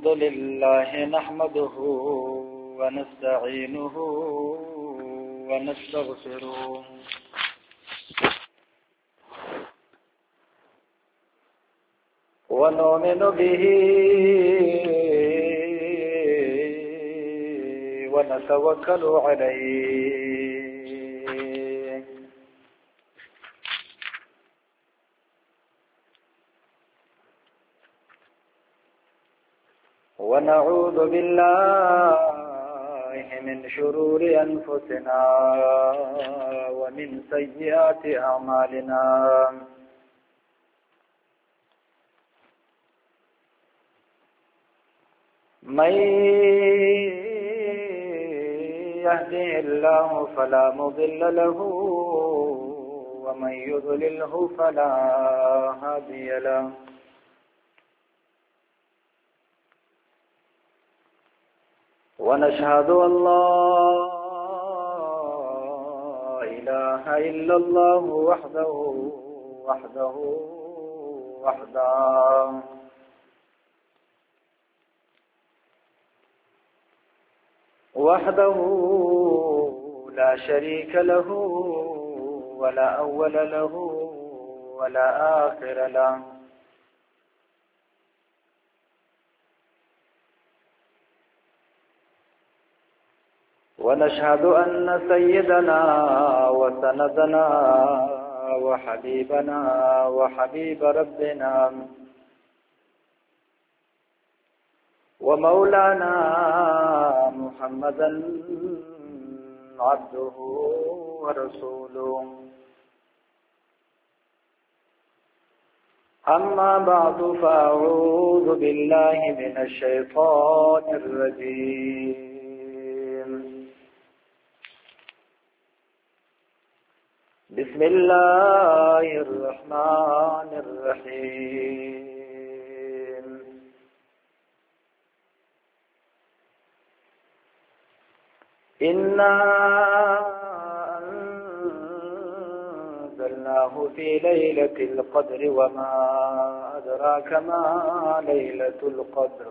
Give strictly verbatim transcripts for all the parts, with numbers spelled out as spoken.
الحمد لله نحمده ونستعينه ونستغفره ونؤمن به ونتوكل عليه ونعوذ بالله من شرور أنفسنا ومن سيئات أعمالنا من يهده الله فلا مضل له ومن يضلله فلا هادي له ونشهد أن لا إله إلا الله وحده وحده وحده وحده لا شريك له ولا أول له ولا آخر له ونشهد أن سيدنا وسندنا وحبيبنا وحبيب ربنا ومولانا محمدا عبده ورسوله أما بعد فأعوذ بالله من الشيطان الرجيم بسم الله الرحمن الرحيم إنا أنزلناه في ليلة القدر وما أدراك ما ليلة القدر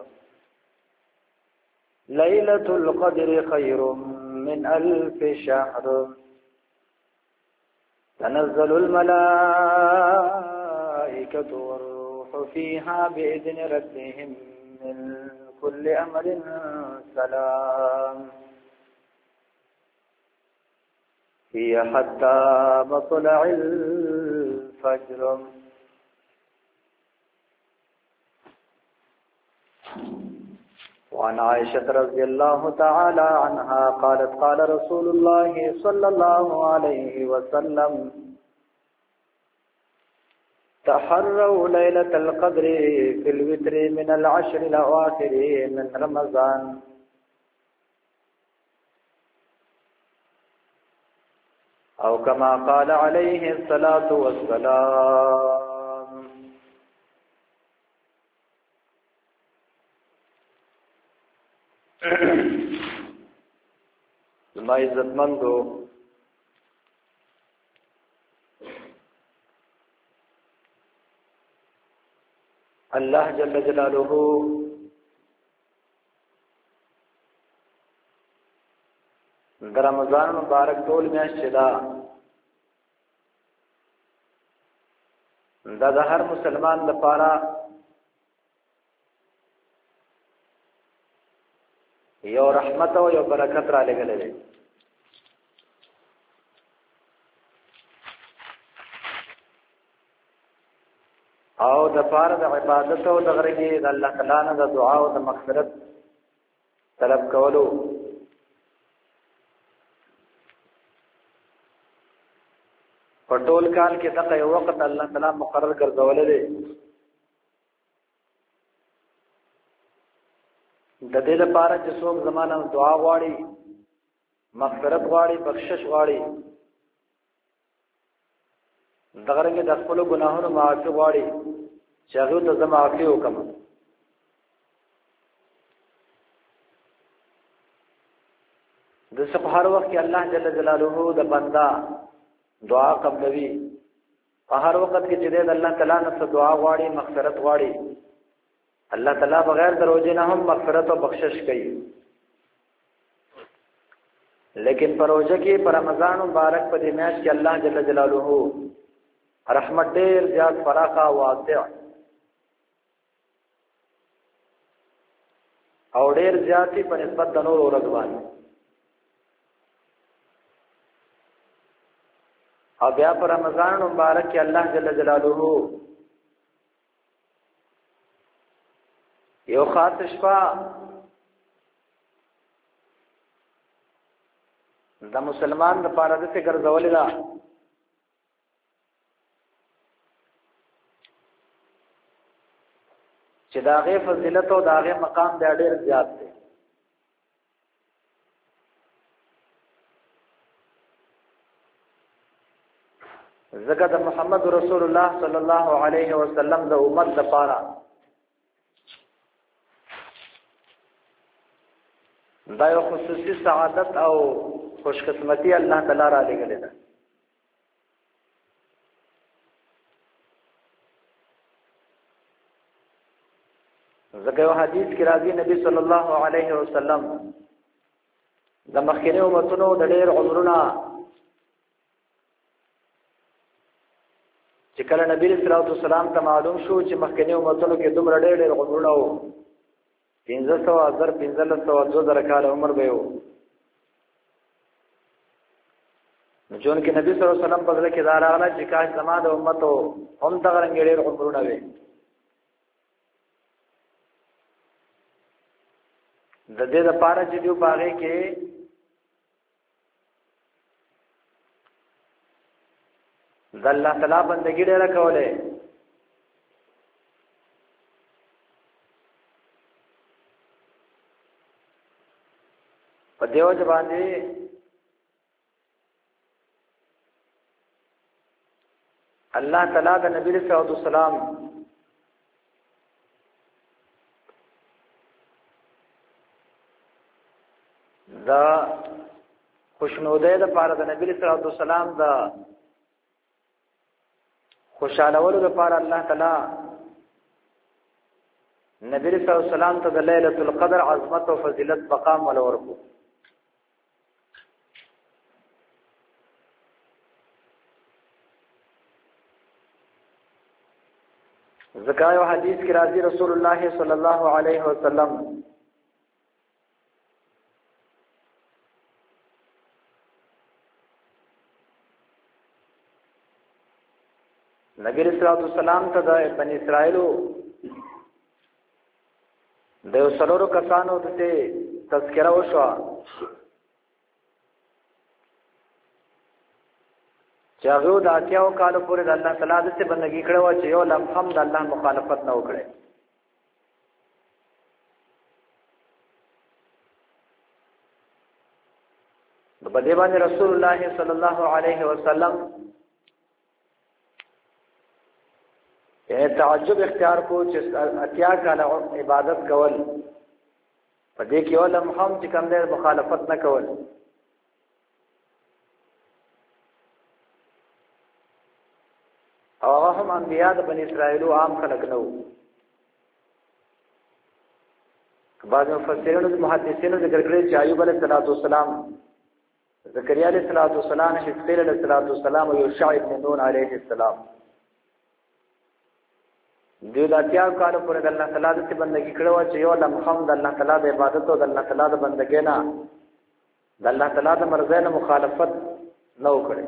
ليلة القدر خير من ألف شهر تنزل الملائكة والروح فيها بإذن ربهم من كل أمر سلام هي حتى مطلع الفجر وعن عائشة رضي الله تعالى عنها قالت قال رسول الله صلى الله عليه وسلم تحروا ليلة القدر في الوتر من العشر الأواخر من رمضان أو كما قال عليه الصلاة والسلام ما عزت مندو اللہ جل جلالہ در رمضان مبارک ټول میاشت دا دا د هر مسلمان لپاره یو رحمت او یو برکت را لګلې ده او د پاره د عبادت او د غرګي د الله تعالی نه د دعا او د مغفرت طلب کولو په ټول کال کې دغه یو وخت الله تعالی مقرر ګرځولې ده د دې لپاره چې څوک زمانه دعا غواړي مغفرت غواړي بخشش غواړي دغه رنګ د خپل ګناهونو معافي غواړي چې هغه ته زما معافي وکم د سبحان وخت کې الله جل جلاله د بندا دعا قبلوي په هر وخت کې چې د الله تعالی نه دعا غواړي مغفرت غواړي الله تعالی بغیر د روزې نه هم مغفرت او بخشش کوي. لیکن پر روزه کې پر رمضان مبارک په دې میاشت کې الله جل جلاله رحمت ډېر زیات فراخه او واسع او ډېر زیاتی په نسبت د نور ورځو باندې. او بیا پر رمضان مبارک کې الله جل جلاله یو خاص شپه د مسلمان لپاره د څه ګرځولې ده چې دا غي فضیلت او دا غي مقام د ډېر زیات دی. زکه د محمد رسول الله صلی الله علیه وسلم د امت لپاره دا یو خصوصي سعادت او خوشقسمتی الله تعالی را لګلې ده. زکه یو حدیث کې راځي نبی صلی الله علیه وسلم د مخکینه امتونو د ډېر عمرونه چې کله نبی صلی الله علیه وسلم ته معلوم شو چې مخکینه امتونو کې دومره ډېر ډېر عمرونه وو پنځه سوه زر پنځلس سوه دوه زره کال عمر به وو. نو جون کې نبی صلی الله علیه وسلم په ځل کې دا راغله چې کاش زما د امتو هم دغه رنګ ډېر عمرونه وي. د دې لپاره چې دیو باغې کې د الله تعالی بندګي ډېره کوله. په دیو باندې الله تعالی د نبی صلی الله علیه وسلم دا خوشنودۍ لپاره د نبی صلی الله علیه وسلم دا خوشالولو لپاره الله تعالی نبی صلی الله علیه وسلم ته د ليله القدر عظمت او فضیلت مقام ولورکو. زکایو حدیث کی راضی رسول الله صلی الله علیه وسلم نبی صلی الله علیه وسلم ته د بنی اسرائیلو د وسلورو کسانو ته تذکرہ وشو چې هغه د اتیاو کال پورې د الله تعالی د څخه بندګي کړو چې یو لمحم د الله مخالفت نه وکړي. نو په دې باندې رسول الله صلی الله علیه وسلم یې تعجب اختیار کو چې اتیا کال عبادت کول په دې کې یو لمحم چې کوم د مخالفت نه کول. او هم انبیاء د بنی اسرائیلو عام خلق نو. بعض مفسرین او محدثین ذکر کړی چې ایوب علیه السلام، زکریا علیه السلام، حزقیل علیه السلام او یوشع ابن نون علیه السلام دوی د اتیا کال پورې د الله تعالی د بندګي کړو چې یو لمحم د الله تعالی د عبادت او د الله تعالی د بندګۍ نه د الله تعالی د مرضی نه مخالفت نه وکړي.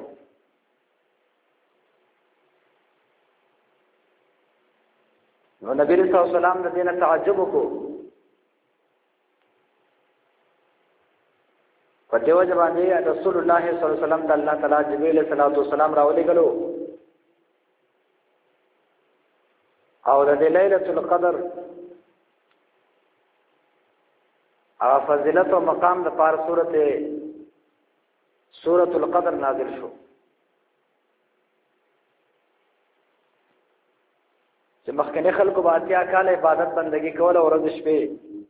نو نبی صلی الله علیه وسلم د دې نه تعجب وکړو. په دیو باندې رسول الله صلی الله علیه وسلم د الله تعالی جبرئیل علیه السلام راولېګلو او د ليله القدر او فضیلت او مقام د پار سورته سورۃ القدر نازل شو چې مخکنی خلکو باتیا کال عبادت بندگی کول او ورځ شپې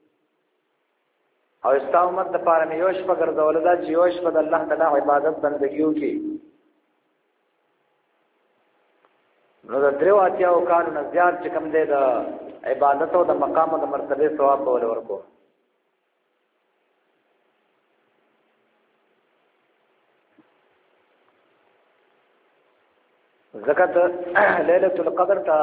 او استامت د پاره مې یوش په ګرځول دا چې یوش په الله تعالی عبادت بندگیو کې نو د درو اتیا او کالو نه زیات چې کوم دی د عبادت او د مقام او د مرتبه ثواب به ورکو. زکات ليله القدر تا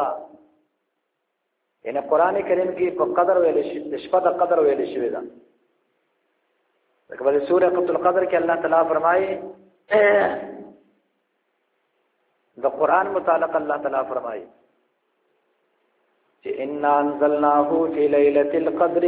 ان قران کریم کې په قدر ویل شي، شپه د قدر ویل شي دا. لکه په سوره القدر کې الله تعالی فرمایي د قران متعلق الله تعالی فرمایي چې ان انزلناه فی ليله القدر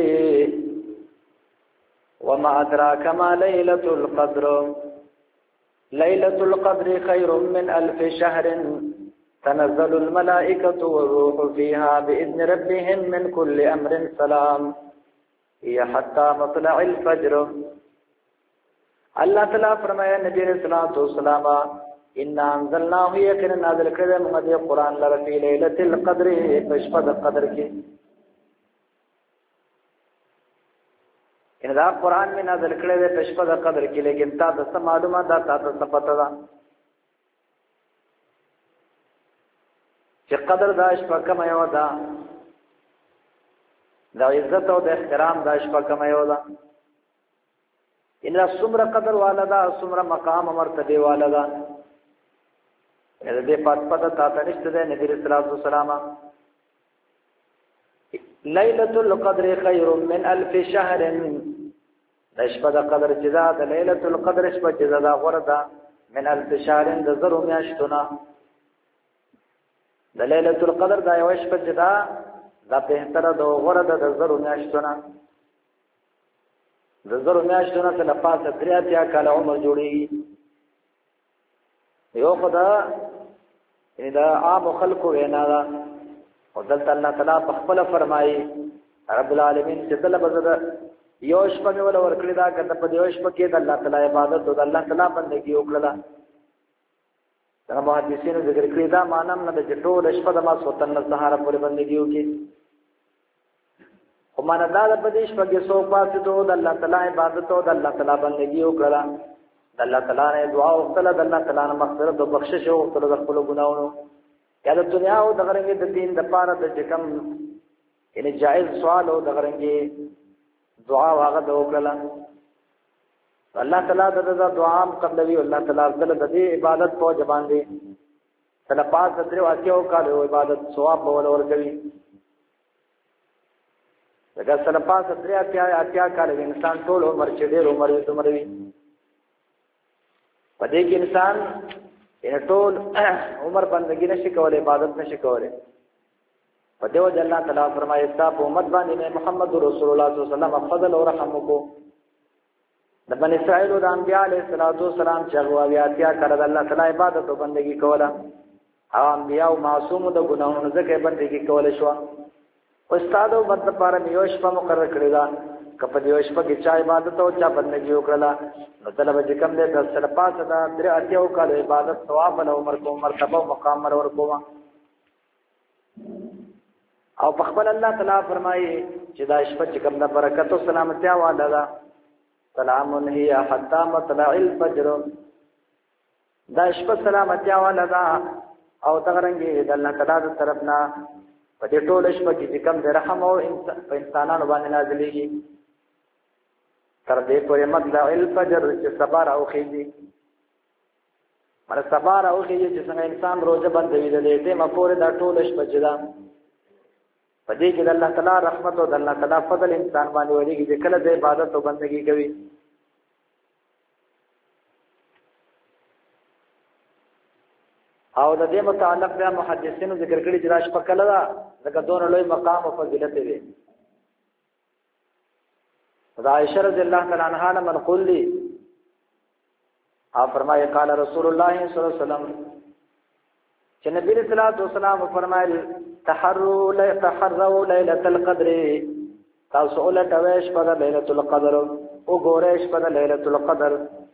وما ادراک ما ليله القدر ليلة القدر خير من ألف شهر تنزل الملائكة والروح فيها بإذن ربهم من كل أمر سلام هي حتى مطلع الفجر. الله تعالى فرمایا نبی رسول الله صلی الله علیه وسلم ان انزلناه یقینا نازل کړل موږ د قران لپاره په ليله القدر په شپه د قدر کې. ان دا قران می نازل کړل په شپه د قدر کې، لیکن تا د څه معلومه ده، تا ته څه پته ده چې قدر دا شپه کوم یو ده، د عزت او د احترام دا شپه کوم یو ده، ان څومره قدر والا ده، څومره مقام او مرتبه والا ده. دې پات پته تا ته نشته ده. نبی رسول الله صلی الله علیه وسلم ليلة القدر خير من ألف شهر د شپه د قدر جزا د ليلة القدر شپه جزا دا غورده من ألف شهر د زرو میاشتونه. د ليلة القدر دا یو شپه جزا دا په تر د غورده د زرو میاشتونه. د زرو میاشتونه څخه پاسه تریاتیا کال عمر جوړیږي. یو خدا دا عام خلقو وینا ده او دلته الله تعالی په خپل فرمایي رب العالمین چې دل بزده یو شپه مې ول ورکړی دا کته په یو شپه کې د الله تعالی عبادت او د الله تعالی بندګي وکړه. دا محدثینو ذکر کړی دا مانم نه د ټول شپه د ما سوتن سهار پورې بندګي وکړي. خو معنا دا د پدیش په کې سو پاتې ته د الله تعالی عبادت او د الله تعالی بندګي وکړه. د الله تعالی نه دعا وکړه، د الله تعالی نه مغفرت او بخشش وکړه د خپل ګناہوں. یا د دنیا او د غرنګ د دین د پاره د کم یعنی جائز سوال او د غرنګ دعا واغه د وکړه. الله تعالی د دعا قبلوي، الله تعالی د دې عبادت په ځبان دي تل پاس درو اتیو کال عبادت ثواب ول ورکوي. دغه سره پاس درو اتیا اتیا کال انسان ټول عمر چې ډېر عمر یې عمروي پدې کې انسان ان ټول عمر بندګی نشي کولای، عبادت نشي کولای. په دیو جل الله تعالی فرمایي تاسو امت باندې محمد رسول الله صلی الله علیه وسلم فضل او رحم کو. د بنی اسرائیل او د انبیاء علیه السلام چې هغه بیا کړه د الله تعالی عبادت او بندګی کوله. او انبیاء معصوم د ګناهونو څخه بندګی کوله شو. استاد او بد لپاره میوش په مقرر کړی دا کپه دیوش په کې چا عبادت او چا بندګي وکړه. نو طلب چې کوم دې د سره پاسه دا درې اتیو کال عبادت ثواب له عمر کو مرتبه او مقام ور کوما. او په خپل الله تعالی فرمایي چې دا شپه چې کوم د برکت او سلامتی والا ده، سلام هي حتا مطلع الفجر. دا شپه سلامتی والا ده او تغرنګي د الله تعالی طرفنا په دې ټول شپه کې کوم د رحم او انسانانو باندې نازلېږي تر دې پورې مطلع الفجر چې صبر او خېږي. مر صبر او خېږي چې څنګه انسان روزه بندوي د دې ته مپورې دا ټول شپه جدا په دې کې د الله تعالی رحمت او د الله تعالی فضل انسان باندې ورېږي چې کله د عبادت او بندګي کوي. او د دې متعلق بیا محدثینو ذکر کړي چې راش په کله دا دغه دون لوی مقام او فضیلت دی. دا عائشہ رضی الله تعالی عنها نے منقول لی آپ فرمائے قال رسول الله صلی الله علیه وسلم چې نبی صلی الله علیه وسلم فرمایل تحروا لا تحروا ليله القدر، تاسو له تویش په ليله القدر او ګورېش په ليله القدر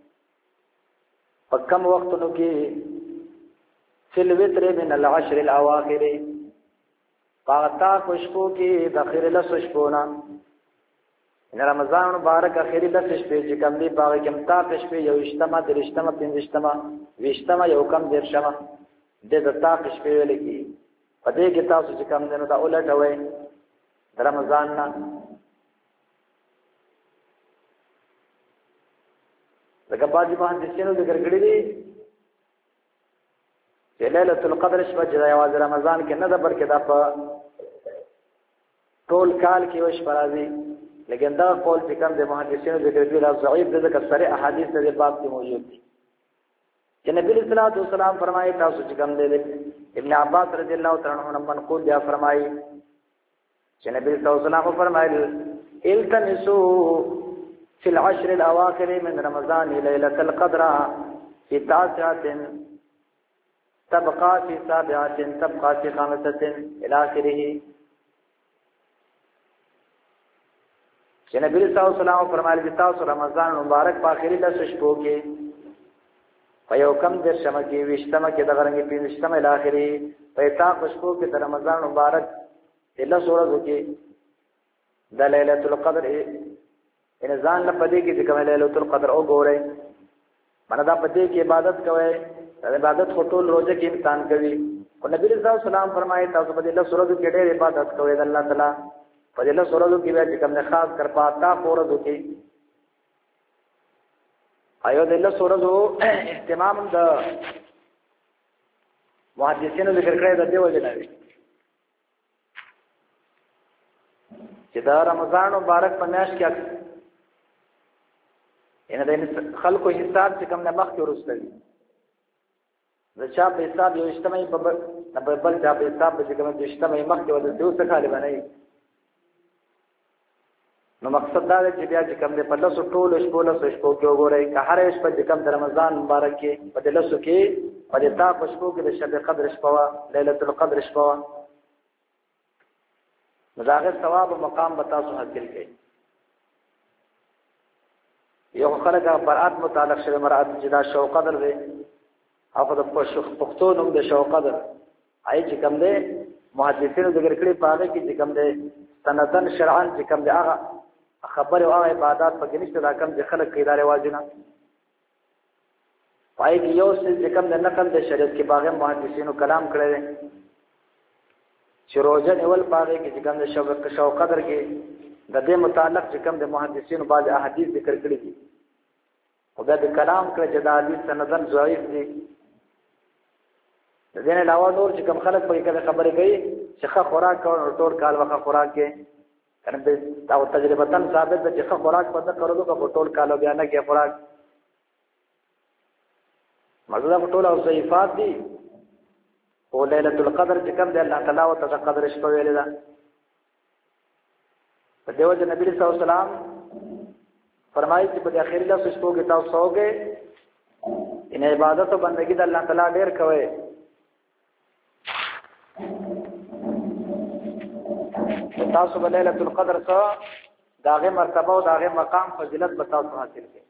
په کوم وختونو کې فل وتر من العشر الاواخر پاتا خوشبو کې د اخر له خوشبونا ان رمضان مبارک اخر له شپې چې کوم دی باغ کې متا شپې یو اجتماع د اجتماع پنځه اجتماع وشتمه یو کم دیر شمه د د تاقش په ویل کې پدې کې تاسو چې کوم دنو دا ولټوي رمضان نه لکه باندې باندې شنو ذکر کړی دي چې ليله القدر شپه چې یوازې رمضان کې نه ده بلکې دا په ټول کال کې وش فرازي لیکن دا قول چې کوم د محدثینو ذکر کړی دا ضعیف دي ځکه سره احادیث د باب کې موجود دي چې نبی صلی الله علیه وسلم فرمایي تاسو چې کوم دي ابن عباس رضی الله تعالی عنہ منقول دی فرمایي چې نبی صلی الله علیه وسلم فرمایي التمسوا في العشر الاواخر من رمضان ليله القدر في تاسعه تبقى في سابعه تبقى في خامسه الى اخره چې نبی صلی الله علیه وسلم فرمایي چې تاسو رمضان مبارک په اخري لس شپو کې په یو کم د شمه کې وشتمه کې د غرنګ په وشتمه الاخري په تا شپو کې د رمضان مبارک اله سورہ کې د ليله القدر ان ځان له پدې کې چې کوم ليله القدر او ګورې باندې دا پدې کې عبادت کوي د عبادت خطول روزه کې امتحان کوي او نبی صلی الله علیه وسلم فرمایي تاسو په دې له سورہ کې ډېر عبادت کوي د الله تعالی په دې له سورہ کې به کوم نه خاص کر پاتا فورز کې ایو د له سورہ اهتمام د محدثینو ذکر کړی د دیو جنوي چې دا رمضان مبارک په میاشت کې ان د خلکو حساب چې کوم نه مخ کې ورسته دي د چا په حساب یو اجتماعي په بل چا په حساب چې کوم د اجتماعي مخ کې ولې دوه څه خاله بنئ نو مقصد دا دی چې بیا چې کوم د په لاسو ټول شپو لاسو شپو کې وګورئ که هر شپه چې کوم د رمضان مبارک کې په د لاسو کې په د تا په شپو کې د شب قدر شپه ليله القدر شپه مزاغه ثواب او مقام به تاسو حاصل کړئ یو خلک برات متعلق شوی مراد جدا شو قدر دی او په پښتو نوم د شو قدر آی چې کوم دی محدثینو ذکر کړی په هغه کې چې کوم دی سندن شرعن چې کوم دی هغه خبر او عبادت په کې نشته دا کوم چې خلک کې داري واجبونه پای کې یو څه چې کوم د نقل د شریعت کې باغ محدثینو کلام کړی دی چې روزه نیول پاره کې چې کوم د شو شو قدر کې د دې متعلق چې کوم د محدثینو بعض احادیث ذکر کړی دي او دا د کلام کړ چې د حدیث سندن ضعیف دي د دې نه علاوه نور چې کوم خلک په کې خبرې کوي چې ښه خوراک کوي ټول کال وخت خوراک کې کنه دا تجربه تن ثابت ده چې ښه خوراک پد کړو کو ټول کال بیا نه کې خوراک مزه په ټول او ضعیفات دي او ليله القدر چې کوم د الله تعالی او تعالی قدر شپه ویل ده په دیو جن نبی صلی الله علیه وسلم فرمایي چې په اخر له شپو کې تاسو سوګه ان عبادت او بندګي د الله تعالی ډیر کوي تاسو په ليله القدر سره داغه مرتبه او داغه مقام فضیلت به تاسو حاصل کړئ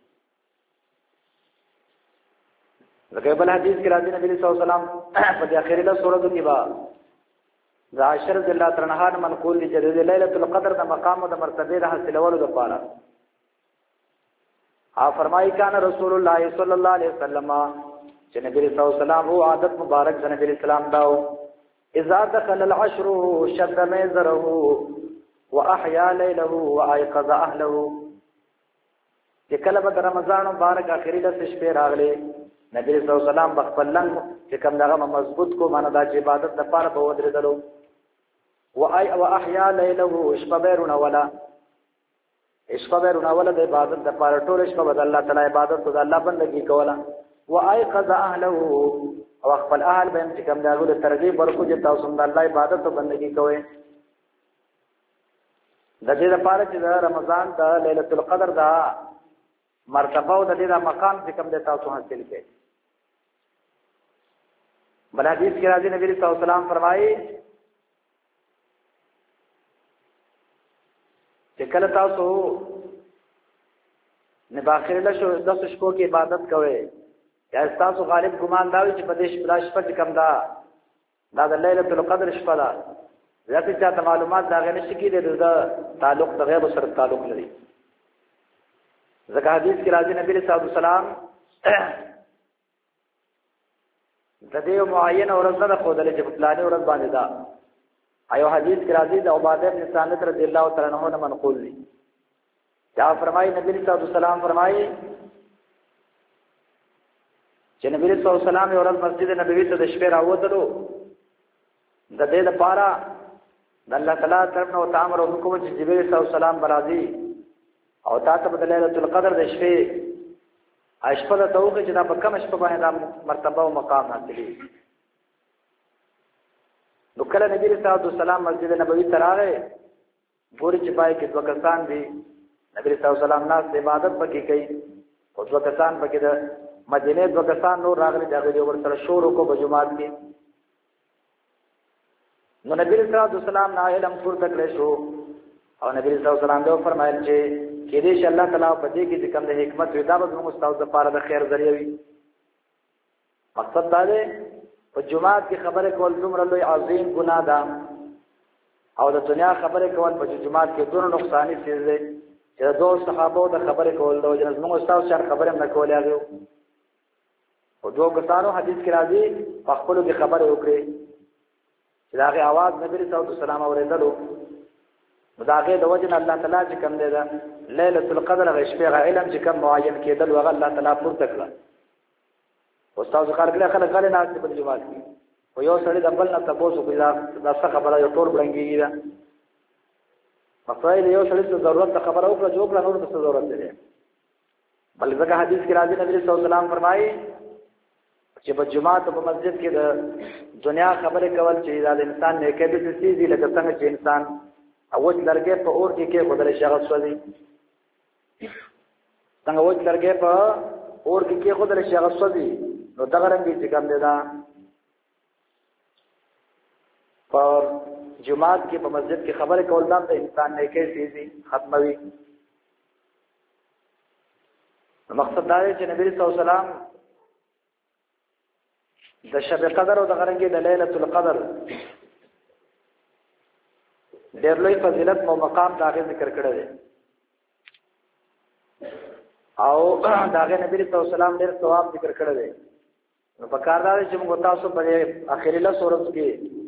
لکه بل حدیث کې راځي نبی صلی الله علیه وسلم په اخر له سورۃ کې با عاشر رضی الله تعالی عنہ منقول دي چې ليله القدر د مقام او د مرتبه د حاصلولو لپاره ها فرمایي کان رسول الله صلی الله علیه وسلم چې نبی صلی الله علیه وسلم او عادت مبارک د نبی اسلام داو اذا دخل العشر شد ميزره واحيا ليله وايقظ اهله چې کله به رمضان مبارک اخري د شپې راغلي نبی صلی الله علیه وسلم بخپلن چې کوم دغه مضبوط کو معنا د عبادت لپاره به ودرېدلو واي واحيا ليله شپبرون ولا شپبرون ولا د عبادت لپاره ټول شپه د الله تعالی عبادت او د الله بندگی کوله وايقظ اهله او خپل اهل به چې کوم دغه ترغیب ورکو چې تاسو د الله عبادت او بندگی کوئ د دې لپاره چې د رمضان د ليله القدر دا مرتبه او د دې مقام چې کوم د تاسو حاصل کړئ بل حدیث کې راځي نبی صلی الله علیه وسلم فرمایي چې کله تاسو نه باخره له شو د شپو کې عبادت کوئ یا تاسو غالب ګمان دا وي چې په دې شپه کې کوم دا دا د ليله القدر شپه ده ځکه چې معلومات دا غنښ کې د تعلق د غیب سره تعلق لري ځکه حدیث کې راځي نبی صلی الله علیه وسلم د دې معین ورځ نه خو دلې چې په پلانې ورځ باندې دا ایو حدیث کې راځي د عباده بن صامت رضی الله تعالی عنہ نه منقول دي دا فرمایي نبی صلی الله علیه وسلم فرمایي چې نبی صلی الله علیه وسلم یو ورځ مسجد نبوي ته د شپې راووتلو د دې لپاره د الله تعالی طرف نو تامر او حکم چې جبرئیل صلی الله علیه وسلم برازي او تاسو په ليله القدر د شپې اشپه د توګه چې دا په کوم شپه باندې مرتبه او مقام حاصلې نو کله نبی صلی الله علیه وسلم مسجد نبوي ته راغی ګوري چې پای کې دوه کسان دي نبی صلی الله علیه وسلم ناس عبادت پکې کوي او دوه کسان پکې د مدینه دوه کسان نور راغلي دا غوډي ور سره شور کو په جمعات کې نو نبی صلی الله علیه وسلم نه علم پورته کړی شو او نبی صلی الله علیه وسلم دا فرمایل چې کې دې چې الله تعالی په دې کې چې کوم د حکمت ودا به موږ استاد لپاره د خیر ذریعہ وي مقصد دا دی په جمعات کې خبره کول دومره لوی عظیم ګناه ده او د دنیا خبره کول په جمعات کې دونه نقصانی څه دی چې دوه صحابه د خبره کول د وجه موږ استاد سره خبره نه کولای غو او دوه کسانو حدیث کې راځي په خپل کې خبره وکړي چې داغه आवाज نبی صلی الله علیه وسلم اوریدلو مداغه د وجه الله تعالی چې کوم دی دا ليله القدر غشبه علم چې کوم معین کېدل وغه الله تعالی پورته کړ استاد ذکر کړه خلک غل نه په جواب کې او یو سړی د بل نه تاسو کو دا د څه خبره یو ټول بلنګيږي دا مفایل یو سړی ته ضرورت خبره وکړه جو کړه نور څه ضرورت دی بل ځکه حدیث کې راځي نبی صلی الله علیه وسلم فرمایي چې په جمعه په مسجد کې د دنیا خبره کول چې د انسان نه کې د سيزي لکه څنګه چې انسان اوج لرګې په اور کې کې خدای شغل سوځي څنګه اوج لرګې په اور کې کې خدای شغل سوځي نو دا غرنګي چې کوم دی دا په جمعات کې په مسجد کې خبره کول دا د انسان نه کې سيزي ختموي مقصد دا دی چې نبی صلی الله علیه وسلم د شب قدر او د غرنګي د ليله القدر ډېر لوی فضیلت او مقام داغه ذکر کړی دی او داغه نبی صلی الله علیه وسلم ډېر ثواب ذکر کړی دی نو په کار دا چې موږ تاسو په اخیری له سورۃ کې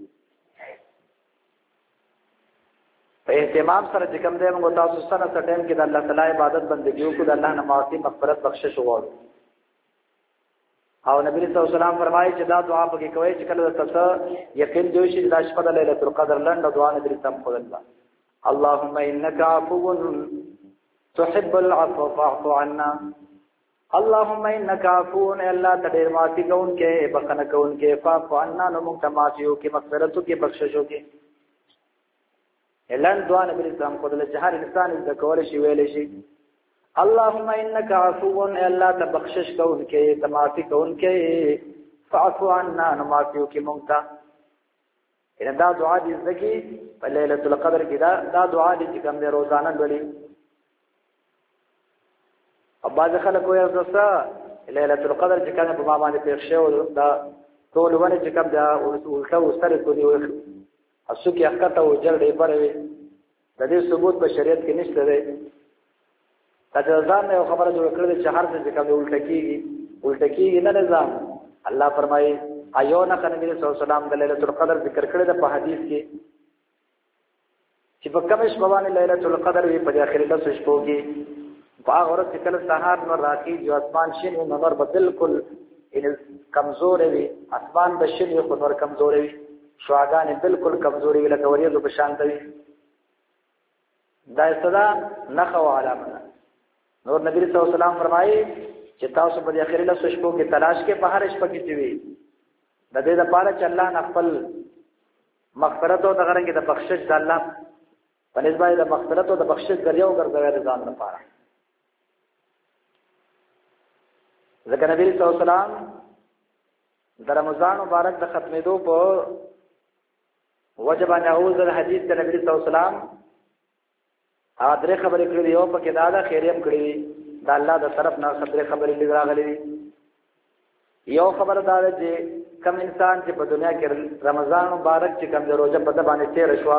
په اهتمام سره چې کوم دی موږ تاسو سره ټیم کې د الله تعالی عبادت بندګي او د الله نه معافي مغفرت بخشش وغواړو او نبی صلی الله علیه وسلم فرمایي چې دا دعا پکې کوي چې کله تاسو یقین دی چې د شپه د ليله القدر لنډه دعا نبی تم خدای اللهم انك عفو تحب العفو فاعف عنا اللهم انك عفو الا تدیر معافي کون کې بخنه کون کې فاعف عنا نو موږ ته معافيو کې مغفرتو کې بخششو کې اعلان دعا نبی تم خدای چې هر انسان د کول شي ویل شي اللهم انك عفو الا تبخشش کون کې تمافي کون کې فاعف عنا نمافيو کې مونږه ان دا دعا دې زکي په ليله القدر کې دا دا دعا دې چې کوم دې روزانه غړي ابا ځکه کوی تاسو ليله القدر چې کوم په باندې پیښ شو دا ټول ونه چې کوم دا ورته وسره کوي اسو کې حقیقت او جل دې پرې د دې ثبوت په شریعت کې نشته دی تجربه یو خبره جوړ کړل چې هر څه کوم الټه کیږي الټه کیږي نه نظام الله فرمایي ایو نه کنه نبی صلی الله علیه وسلم د ليله القدر ذکر کړل په حدیث کې چې په کومش باندې ليله القدر په اخر له شپو کې باغ ورځ کله سحر نور راکی جو اسمان شین نور بالکل ان کمزور وي اسمان بشین خو نور کمزور وي شواګان بالکل کمزوري لکه وریځو په شان دی دا صدا نخو علامه نور نبی صلی الله علیه وسلم فرمایي چې تاسو په اخر له شپو کې تلاش کې بهر شپه کې دی د دې لپاره چې الله خپل مغفرت او د غرنګ د بخشش د الله په نسبت د مغفرت او د بخشش ذریعہ وګرځوي د ځان لپاره ځکه نبی صلی الله علیه وسلم د رمضان مبارک د ختمېدو په وجب ان اعوذ الحديث د نبی صلی الله علیه وسلم ادرې خبرې کړې یو په کې دا د خیریم کړې دا الله د طرف نه خبرې خبرې لګراغلې یو خبر دا ده چې کم انسان چې په دنیا کې رمضان مبارک چې کوم د روزه په باندې تیر شو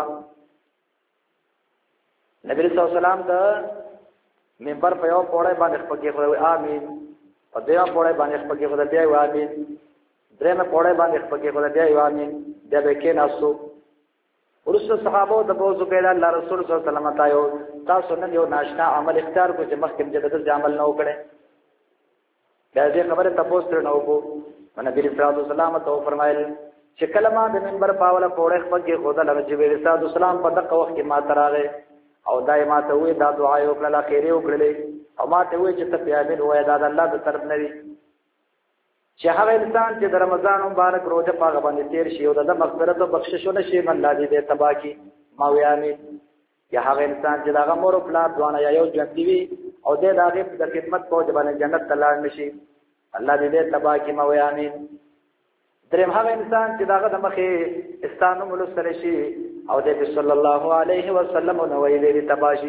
نبی صلی الله علیه وسلم د منبر په یو پوره باندې خپل کې وایي امين په دې پوره باندې خپل کې وایي امين درې مې پوره باندې خپګه خدای بیا یو امین بیا به کې ناسو ورسره صحابه د بوزو کېله الله رسول صلی الله علیه وسلم تایو تاسو نن یو ناشنا عمل اختیار کو چې مخکې جدد عمل نه وکړي دا دې خبره تاسو تر نه وکړو نبی رسول الله صلی الله علیه وسلم فرمایل چې کلمه د منبر پاوله پوره خپګه خدای الله چې رسول الله والسلام په دغه وخت کې ما تراغه او دای ما ته وې دا دعا یو کړه خیره وکړلې او ما ته وې چې ته پیامل وې دا د الله د طرف نه وي چې هغه انسان چې د رمضان مبارک روزه پاغه باندې تیر شي او د مغفرت او بخشش نشي من الله دې تبا کی ما وې امين یا هغه انسان چې دا مور او پلار دوانه یا یو ژوند دی او دې داغه د خدمت په ځبانه جنت تلل نشي الله دې تبا کی ما وې امين دریم هغه انسان چې داغه د مخې استانو ملسل شي او دې صلی الله علیه وسلم نو ویلې دې تباشي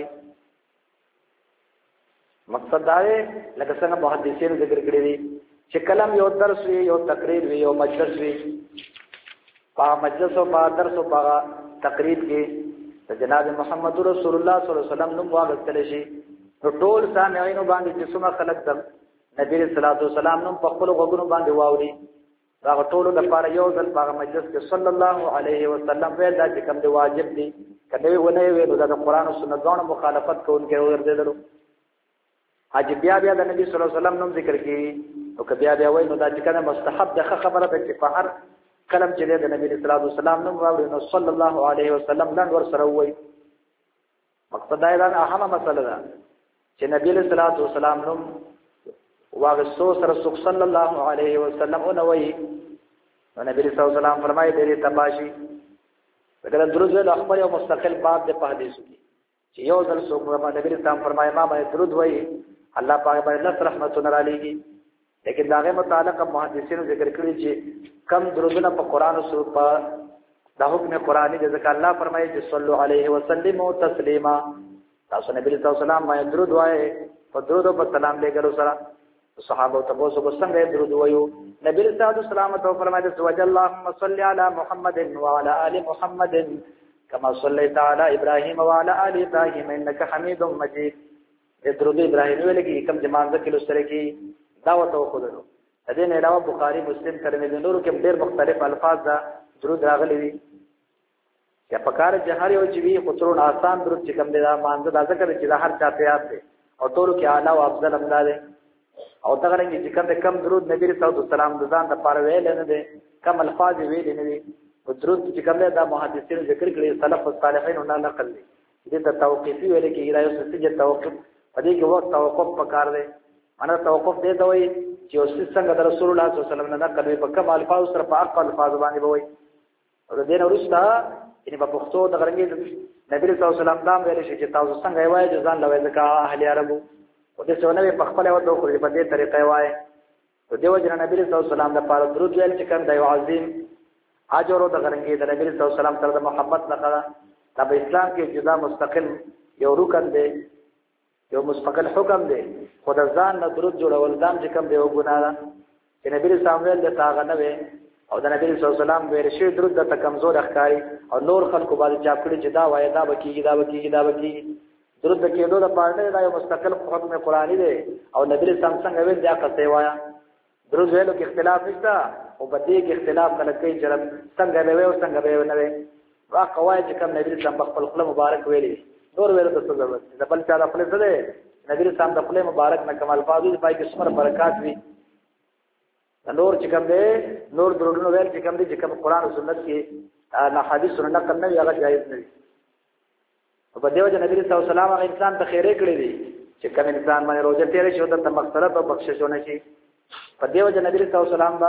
مقصد دا دی لکه څنګه محدثین ذکر کړی دي چې کلم یو درس وی یو تقریر وی یو مجلس وی په مجلس او په درس او په تقریر کې د جناب محمد رسول الله صلی الله علیه وسلم نوم واغستل شي نو ټول سامعینو باندې چې څومره خلک د نبی رسول الله والسلام نوم په خپل غوږونو باندې واوري دا ټول د لپاره یو ځل په مجلس کې صلی الله علیه وسلم ویل دا چې کوم دی واجب دی کله ونه ویلو دا د قران او سنت غوڼه مخالفت کوونکي ورته حج بیا بیا د نبی صلی الله علیه وسلم نوم ذکر کی او که بیا بیا وای نو دا چې کنه مستحب ده خبره ده چې په هر کلم چې د نبی صلی الله علیه وسلم نوم راوړي نو صلی الله علیه وسلم لاندې ور سره وای مقصد دا ده اهمه مسله ده چې نبی صلی الله علیه وسلم نوم واغسو سره صلی الله علیه وسلم او نو وای نو نبی صلی الله علیه وسلم فرمایي دې تباشي دغه درود له خبر یو مستقل باب ده په حدیث کې چې یو ځل څوک نبی صلی الله علیه وسلم فرمایي ما باندې درود وای الله پاک باندې رحمتونه علیه لیکن داغه متعلق محدثینو ذکر کړی چې کم درودونه په قران او سنت په د حکم قرآنی د ذکر الله فرمایي چې صلو علیه وسلم تسلیما تاسو نبی صلی الله علیه وسلم باندې درود وایي په درود او سلام لګلو سره صحابه او تاسو کو څنګه درود وایو نبی صلی الله علیه وسلم ته فرمایي چې وجه اللهم صل علی محمد وعلى ال محمد كما صليت على ابراهيم وعلى ال ابراهيم انك حميد مجيد درود ابراهيم ولګي کوم جمان ذکر سره کې دعوت او خودلو د دې نه علاوه بخاری مسلم ترمذی نورو کې ډېر مختلف الفاظ دا درود راغلي دي چې په کار چې هر یو چې وی خطرون آسان درود چې کوم دی دا مانځه دا ذکر چې هر چا ته یاد دی او ټول کې اعلی او افضل امدا دی او دا غره چې کوم کم درود نبی رسول الله سلام د ځان د پاره ویل نه دي کم الفاظ ویل نه دي او درود چې کوم دا محدثین ذکر کړي سلف الصالحین نه نقل دي دې ته توقیفي ویل کې دا یو څه توقف پدې کې وخت توقف پکار دی انا توقف دې ته وای چې اوس څنګه د رسول الله صلی الله علیه وسلم نه نقل په کوم الفاظ سره په اقل الفاظ باندې وای او دې نو رستا یعنی په پښتو د غرنګي نبی صلی الله علیه وسلم دا ویل شي چې تاسو څنګه وای ځان لوي ځکه اهل عربو او دې څونه په خپل وته خو په دې طریقې وای او دیو جن نبی صلی الله علیه وسلم د پاره درود ویل چې کوم دی عظیم اجر د غرنګي د نبی صلی الله علیه وسلم سره د محبت نه کړه دا په اسلام کې جدا مستقل یو رکن دی یو مستقل حکم دی خود ځان نه درود جوړول دام چې کوم دی او ګناه ده چې نبی رسول الله د تاغه نه وي او د نبی صلی الله علیه وسلم ویل شي درود د کمزور اخکاری او نور خلکو باندې چاپ کړي چې دا وای دا بکیږي دا بکیږي دا بکیږي درود د کېدو د پاره دا یو مستقل حکم قرآنی دی او نبی رسول الله څنګه ویل دا قصې وایا درود ویلو کې اختلاف نشته او په دې کې اختلاف کله کوي چې څنګه به او څنګه به نه وي وا قواعد چې کوم نبی رسول الله خپل خپل مبارک ویلي نور ویل د څه ضرورت ده بل چا خپل څه ده نبی رسول الله خپل مبارک نه کمال فاضل پای کې څومره برکات وي نور چې کوم ده نور درودونو ویل چې کوم دي چې کوم قرآن او سنت کې نه حدیث سره نقل نه هغه جایز نه وي په دیو جن نبی رسول الله صلی الله علیه انسان ته خیره کړی دي چې کوم انسان باندې روزه تیر شي او د مغفرت او بخشش ونه شي په دیو جن نبی رسول الله صلی الله علیه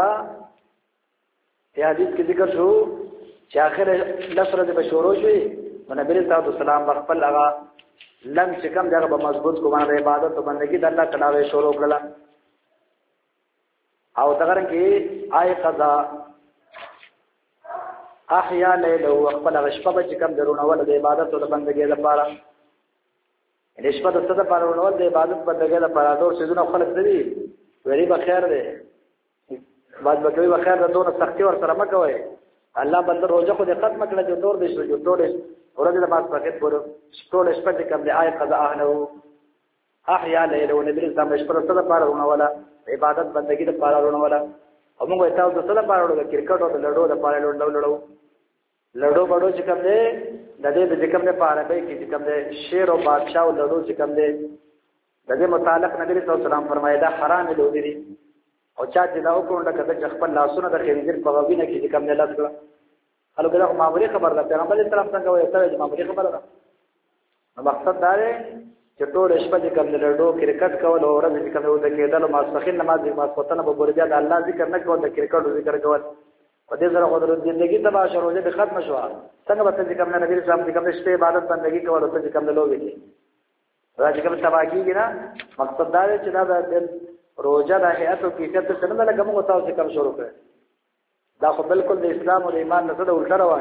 په حدیث کې ذکر شو چې اخر لفظ د بشورو شوی نبی رسول الله صلی الله علیه خپل هغه لم چې کوم دغه به مضبوط کو باندې عبادت او بندگی د الله تعالی شروع کړل او دغه کې آی قضا احیا لیل او خپل غشپه چې کوم درونه ول د عبادت او بندګۍ لپاره ان شپه د څه لپاره ول د عبادت بندګۍ لپاره دور سيزونه خلق دي وری به خیر دی بعد به کوي به خیر ده دونه سختي ور سره مکوي الله بند روزه خو دې ختم کړه جو دور دې شو جو دور ورته د ماس پکې پورو ټول شپه چې کوم د آی قضا اهله احیا لیل او نبی رسول الله شپه د څه لپاره ول عبادت بندګۍ لپاره ول او موږ تاسو د سره پاره د کرکټ او د لړو د پاره لړو لړو لړو بڑو چې کوم دی د دې د کوم دی په عربی کې چې کوم دی شیر او بادشاہ او لړو چې کوم دی د دې متعلق نبی صلی الله علیه وسلم فرمایي دا حرام دی دي او چا چې دا وکړل کده چې خپل لاسونه د خنزیر په غوینه کې چې کوم دی لاس کړه هغه دا معمولی خبر ده پیغمبر اسلام څنګه وایي ته معمولی خبره ده نو مقصد دا دی چې ټول شپه چې کوم دی لړو کرکټ کول او ورځ چې کوم دی د کېدل ماسخین نماز ماسختنه په ګورځه د الله ذکر نه کول د کرکټ ذکر کول په دې سره خو د ژوندۍ تباہ شروع دي ختم شو څنګه به چې کوم نبی اسلام چې کوم شته عبادت بندگی کول او چې کوم لوګي دي راځي کوم تباہ کیږي نه مقصد دا دی چې دا د روزه د هيئت او کیفیت څخه نه لګم او تاسو کوم شروع کړئ دا خو بالکل د اسلام او ایمان نه څه الټا روان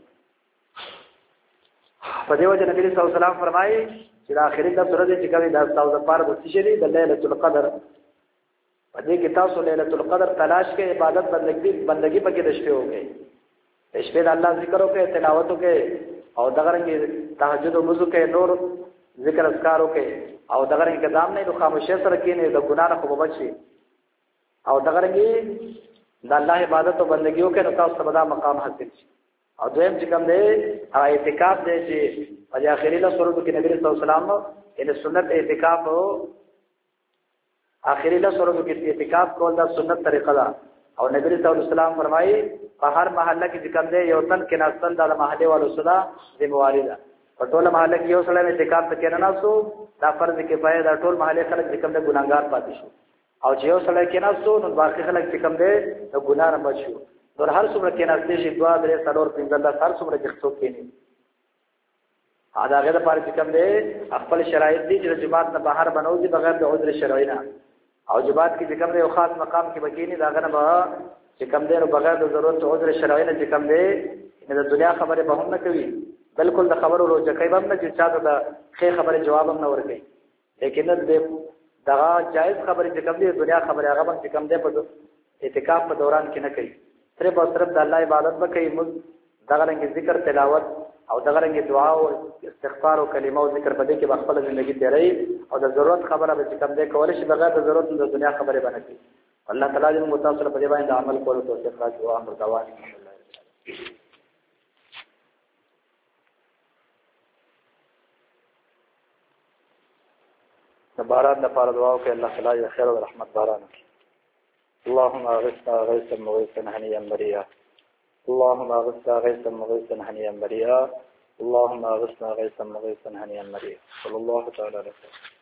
په دې وجه نبی صلی الله علیه وسلم فرمایي چې د اخرین د سورې چې کوي د تاسو لپاره د تشری د ليله القدر په دې کې تاسو ليله القدر تلاش کې عبادت بندگی بندگی پکې د شپې وکړي شپې د الله ذکر وکړي تلاوت وکړي او دغه رنګ تهجد او وضو کې نور ذکر اذکار وکړي او دغه رنګ قدام نه د خاموشۍ سره کې نه د ګناه نه خو بچي او دغه رنګ د الله عبادت او بندگی وکړي نو تاسو ته دا مقام حاصل شي او دویم چې کوم دی هغه اعتکاف دی چې په اخري له سورو کې نبی صلی الله علیه وسلم یې سنت اعتکاف او اخري له سورو کې اعتکاف کول دا سنت طریقه ده او نبی صلی الله علیه وسلم فرمایي په هر محله کې چې کوم دی یو تن کې ناستل د محله والو صدا ذمہواری ده په ټول محله کې یو سره اعتکاف ته کې نه ناسو دا فرض کفایه ده ټول محله خلک چې کوم دی ګناګار پاتې شو او چې یو سره کې ناسو نو باقي خلک چې کوم دی د ګناه نه بچو نور هر څومره کې ناشته شي دعا درې څلور پنځه الله هر څومره چې څوک کېني ادا غیر پاره چې کوم دی خپل شرایط دي چې جماعت نه بهر بنوځي بغیر د عذر شرعي نه او جماعت کې چې کوم دی یو خاص مقام کې بکینی دا غنه به چې کوم دی نو بغیر د ضرورت عذر شرعي نه چې کوم دی د دنیا خبره به هم نه کوي بالکل د خبرو روزه کوي هم نه چې چا د خیر خبره جواب هم نه ورکړي لیکن د دا جائز خبره چې کوم دی دنیا خبره هغه هم چې کوم دی په اعتکاف په دوران کې نه کوي صرف او صرف د الله عبادت وکړي مز دغه رنګ ذکر تلاوت او دغه رنګ دعا او استغفار او کلمه او ذکر په دې کې خپل ژوندۍ تیری او د ضرورت خبره به کوم دې کول شي بغیر د ضرورت د دنیا خبره باندې کوي الله تعالی دې متاثر په دې باندې عمل کولو توفیق راکړي او امر دعوات باران د پاره دعا وکړي الله تعالی خیر او رحمت باران وکړي اللهم اغثنا غيثا مغيثا هنيئا مريئا اللهم اغثنا غيثا مغيثا هنيئا مريئا اللهم اغثنا غيثا مغيثا هنيئا مريئا صلى الله تعالى عليه وسلم